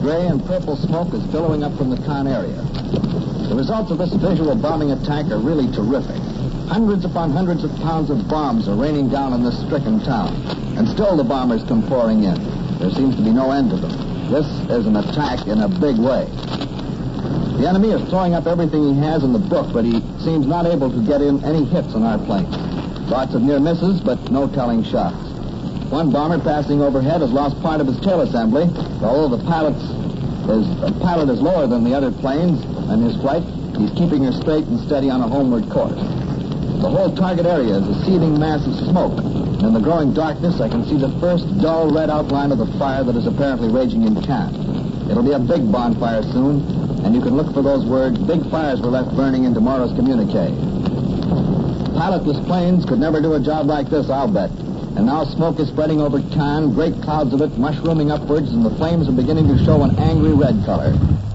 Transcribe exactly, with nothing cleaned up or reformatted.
gray and purple smoke is billowing up from the Cannes area. The results of this visual bombing attack are really terrific. Hundreds upon hundreds of pounds of bombs are raining down on this stricken town, and still the bombers come pouring in. There seems to be no end to them. This is an attack in a big way. The enemy is throwing up everything he has in the book, but he seems not able to get in any hits on our planes. Lots of near misses, but no telling shots. One bomber passing overhead has lost part of his tail assembly, although the pilot's, his the pilot is lower than the other planes, and his flight, he's keeping her straight and steady on a homeward course. The whole target area is a seething mass of smoke. In the growing darkness, I can see the first dull red outline of the fire that is apparently raging in Cannes. It'll be a big bonfire soon, and you can look for those words, big fires were left burning in tomorrow's communique. Pilotless planes could never do a job like this, I'll bet. And now smoke is spreading over Cannes, great clouds of it mushrooming upwards, and the flames are beginning to show an angry red color.